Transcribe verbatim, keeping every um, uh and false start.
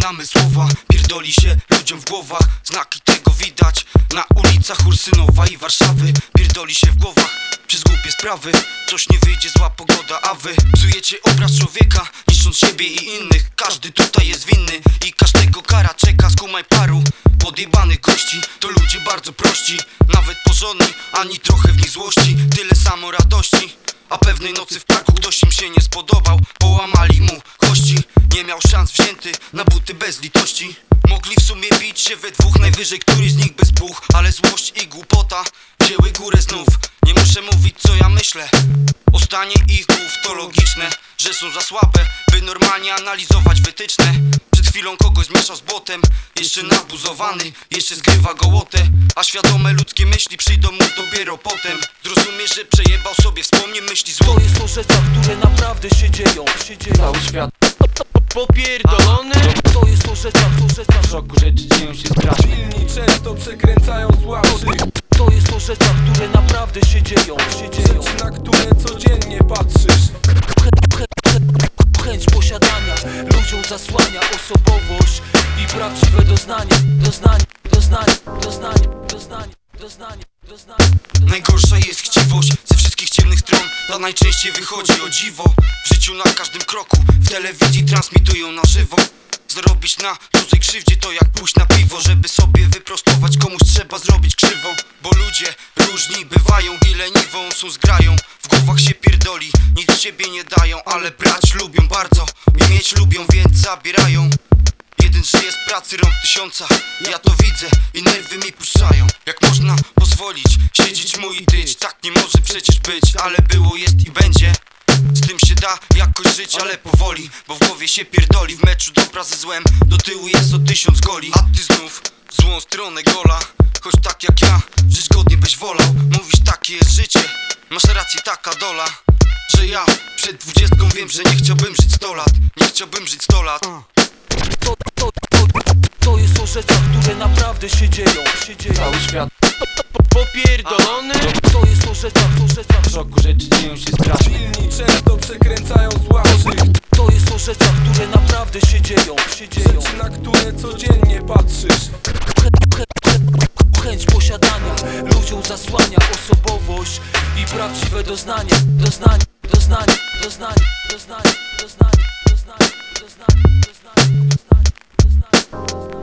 Gadamy słowa, pierdoli się ludziom w głowach. Znaki tego widać na ulicach Ursynowa i Warszawy. Pierdoli się w głowach przez głupie sprawy. Coś nie wyjdzie, zła pogoda, a wy psujecie obraz człowieka, niszcząc siebie i innych. Każdy tutaj jest winny i każdego kara czeka. Skumaj paru podjebanych gości, to ludzie bardzo prości, nawet porządni, ani trochę w nich złości. Tyle samo radości, a pewnej nocy w parku ktoś im się nie spodobał. Połamali mu kości, nie miał szans wzięty na buty bez litości. Mogli w sumie bić się we dwóch, najwyżej któryś z nich bez puch. Ale złość i głupota wzięły górę znów. Nie muszę mówić co ja myślę o stanie ich głów. To logiczne, że są za słabe, by normalnie analizować wytyczne. Przed chwilą kogoś zmieszał z błotem, jeszcze nabuzowany, jeszcze zgrywa gołotę. A świadome ludzkie myśli przyjdą mu dopiero potem. Zrozumie, że przejebał sobie, wspomnie myśli złote. To jest o rzeczach, które naprawdę się dzieją, się dzieją. Cały świat popierdolony. To jest o rzeczach, o rzeczach. W szoku rzeczy dzieją się straszne. Silni często przekręcają słabszych. To jest o rzeczach, które naprawdę się dzieją, się dzieją. Rzeczy, na które codziennie patrzysz. Chęć posiadania ludziom zasłania osobowość i prawdziwe doznanie. Doznanie, doznanie, doznanie, doznanie, doznanie, doznanie. Najgorsza jest chciwość ze wszystkich ciemnych stron. Ta najczęściej wychodzi o dziwo. W życiu na każdym kroku, w telewizji transmitują na żywo. Zarobić na cudzej krzywdzie to jak pójść na piwo. Żeby sobie wyprostować komuś trzeba zrobić krzywo. Bo ludzie różni bywają i leniwą są zgrają. W głowach się pierdoli, nic z siebie nie dają. Ale brać lubią bardzo i mieć lubią, więc zabierają. Jeden żyje z pracy rąk tysiąca, ja to widzę i nerwy mi puszczają. Jak można pozwolić siedzieć mu i tyć? Tak nie może przecież być, ale było, jest i będzie. Z tym się da jakoś żyć, ale powoli, bo w głowie się pierdoli. W meczu dobra ze złem, do tyłu jest o tysiąc goli. A ty znów w złą stronę gola. Choć tak jak ja, żyć godnie byś wolał. Mówisz takie jest życie, masz rację, taka dola. Że ja przed dwudziestką wiem, że nie chciałbym żyć sto lat. Nie chciałbym żyć sto lat. To, to, to, to jest o rzeczach, które naprawdę się dzieją, się dzieją. Cały świat popierdolony. To jest o rzeczach, o rzeczach. W szoku rzeczy dzieją się straszne. Silni często przekręcają słabszych. To jest o rzeczach, które naprawdę się dzieją, się dzieją. Rzeczy, na które codziennie patrzysz. Chęć posiadania ludziom zasłania osobowość i prawdziwe doznanie. Doznanie, doznanie, doznanie, doznanie, doznanie, doznanie, doznanie, doznanie, doznanie, doznanie, doznanie.